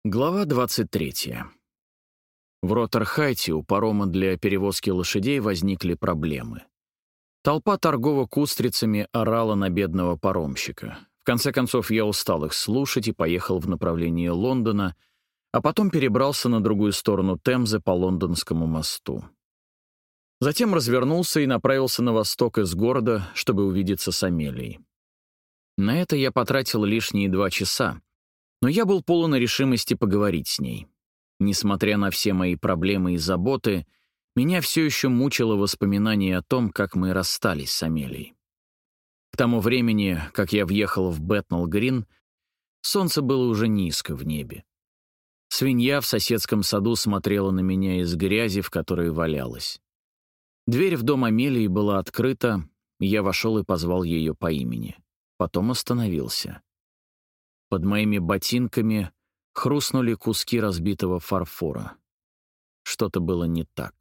Глава 23. В Роттерхайте у парома для перевозки лошадей возникли проблемы. Толпа торговок устрицами орала на бедного паромщика. В конце концов, я устал их слушать и поехал в направлении Лондона, а потом перебрался на другую сторону Темзы по Лондонскому мосту. Затем развернулся и направился на восток из города, чтобы увидеться с Амелией. На это я потратил лишние 2 часа, но я был полон решимости поговорить с ней. Несмотря на все мои проблемы и заботы, меня все еще мучило воспоминание о том, как мы расстались с Амелией. К тому времени, как я въехал в Бэтнелл-Грин, солнце было уже низко в небе. Свинья в соседском саду смотрела на меня из грязи, в которой валялась. Дверь в дом Амелии была открыта, и я вошел и позвал ее по имени. Потом остановился. Под моими ботинками хрустнули куски разбитого фарфора. Что-то было не так.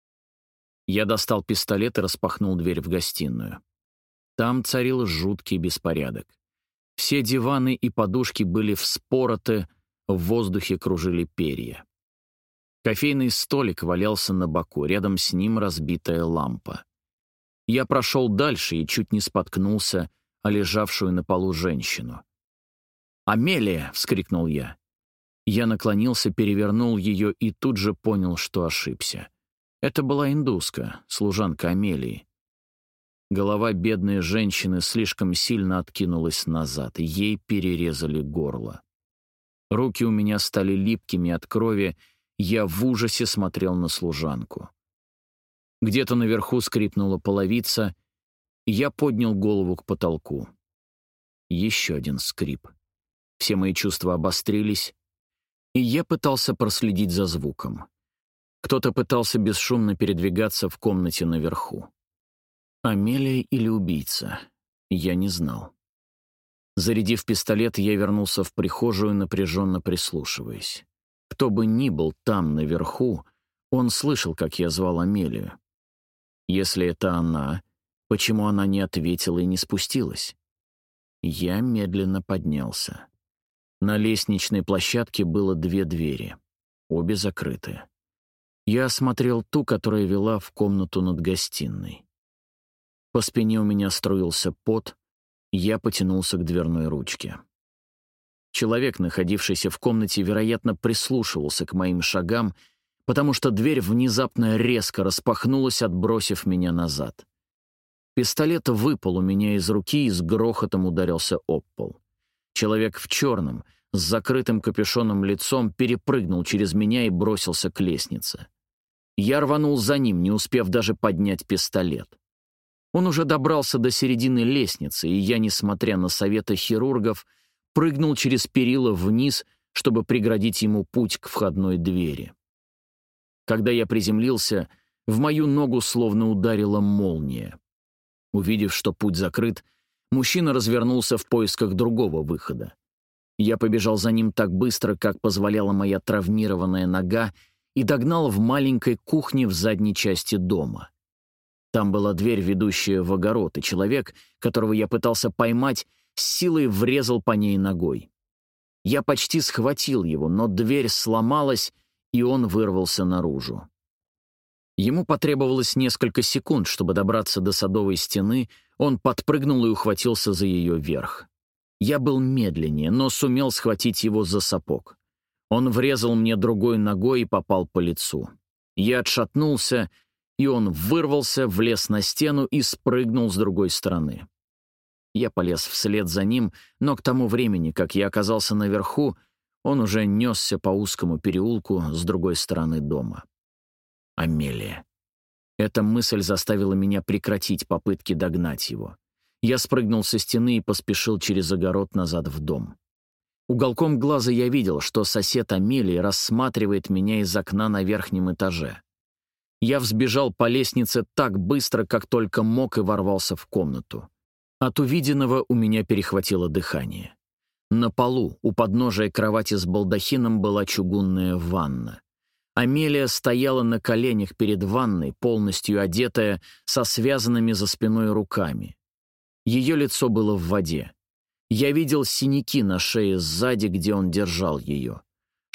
Я достал пистолет и распахнул дверь в гостиную. Там царил жуткий беспорядок. Все диваны и подушки были вспороты, в воздухе кружили перья. Кофейный столик валялся на боку, рядом с ним разбитая лампа. Я прошел дальше и чуть не споткнулся о лежавшую на полу женщину. «Амелия!» — вскрикнул я. Я наклонился, перевернул ее и тут же понял, что ошибся. Это была индуска, служанка Амелии. Голова бедной женщины слишком сильно откинулась назад, ей перерезали горло. Руки у меня стали липкими от крови, я в ужасе смотрел на служанку. Где-то наверху скрипнула половица, и я поднял голову к потолку. Еще один скрип. Все мои чувства обострились, и я пытался проследить за звуком. Кто-то пытался бесшумно передвигаться в комнате наверху. Амелия или убийца? Я не знал. Зарядив пистолет, я вернулся в прихожую, напряженно прислушиваясь. Кто бы ни был там, наверху, он слышал, как я звал Амелию. Если это она, почему она не ответила и не спустилась? Я медленно поднялся. На лестничной площадке было 2 двери, обе закрыты. Я осмотрел ту, которая вела в комнату над гостиной. По спине у меня струился пот, я потянулся к дверной ручке. Человек, находившийся в комнате, вероятно, прислушивался к моим шагам, потому что дверь внезапно резко распахнулась, отбросив меня назад. Пистолет выпал у меня из руки и с грохотом ударился об пол. Человек в черном, с закрытым капюшоном лицом, перепрыгнул через меня и бросился к лестнице. Я рванул за ним, не успев даже поднять пистолет. Он уже добрался до середины лестницы, и я, несмотря на советы хирургов, прыгнул через перила вниз, чтобы преградить ему путь к входной двери. Когда я приземлился, в мою ногу словно ударила молния. Увидев, что путь закрыт, мужчина развернулся в поисках другого выхода. Я побежал за ним так быстро, как позволяла моя травмированная нога, и догнал в маленькой кухне в задней части дома. Там была дверь, ведущая в огород, и человек, которого я пытался поймать, с силой врезал по ней ногой. Я почти схватил его, но дверь сломалась, и он вырвался наружу. Ему потребовалось несколько секунд, чтобы добраться до садовой стены, он подпрыгнул и ухватился за ее верх. Я был медленнее, но сумел схватить его за сапог. Он врезал мне другой ногой и попал по лицу. Я отшатнулся, и он вырвался, влез на стену и спрыгнул с другой стороны. Я полез вслед за ним, но к тому времени, как я оказался наверху, он уже несся по узкому переулку с другой стороны дома. Амелия. Эта мысль заставила меня прекратить попытки догнать его. Я спрыгнул со стены и поспешил через огород назад в дом. Уголком глаза я видел, что сосед Амелии рассматривает меня из окна на верхнем этаже. Я взбежал по лестнице так быстро, как только мог, и ворвался в комнату. От увиденного у меня перехватило дыхание. На полу, у подножия кровати с балдахином, была чугунная ванна. Амелия стояла на коленях перед ванной, полностью одетая, со связанными за спиной руками. Ее лицо было в воде. Я видел синяки на шее сзади, где он держал ее.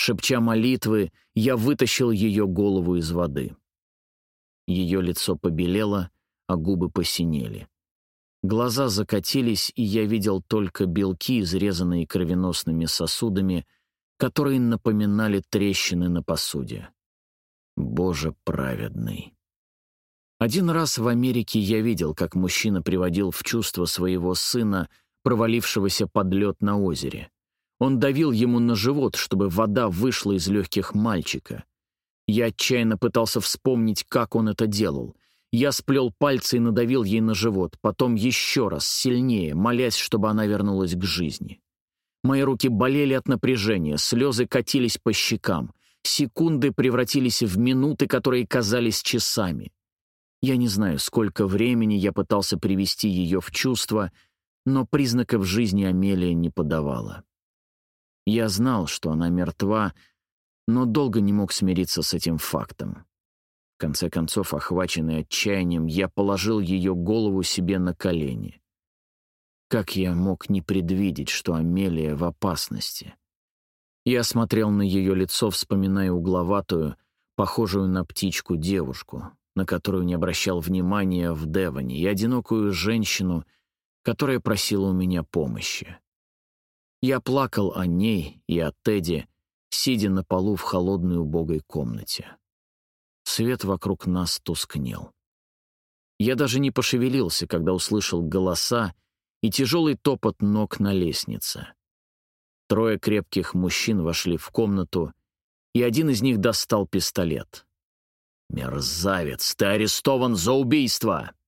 Шепча молитвы, я вытащил ее голову из воды. Ее лицо побелело, а губы посинели. Глаза закатились, и я видел только белки, изрезанные кровеносными сосудами, которые напоминали трещины на посуде. Боже праведный! Один раз в Америке я видел, как мужчина приводил в чувство своего сына, провалившегося под лед на озере. Он давил ему на живот, чтобы вода вышла из легких мальчика. Я отчаянно пытался вспомнить, как он это делал. Я сплел пальцы и надавил ей на живот, потом еще раз, сильнее, молясь, чтобы она вернулась к жизни. Мои руки болели от напряжения, слезы катились по щекам. Секунды превратились в минуты, которые казались часами. Я не знаю, сколько времени я пытался привести ее в чувство, но признаков жизни Амелия не подавала. Я знал, что она мертва, но долго не мог смириться с этим фактом. В конце концов, охваченный отчаянием, я положил ее голову себе на колени. Как я мог не предвидеть, что Амелия в опасности? Я смотрел на ее лицо, вспоминая угловатую, похожую на птичку девушку, на которую не обращал внимания в Девоне, и одинокую женщину, которая просила у меня помощи. Я плакал о ней и о Теди, сидя на полу в холодной убогой комнате. Свет вокруг нас тускнел. Я даже не пошевелился, когда услышал голоса и тяжелый топот ног на лестнице. 3 крепких мужчин вошли в комнату, и один из них достал пистолет. «Мерзавец, ты арестован за убийство!»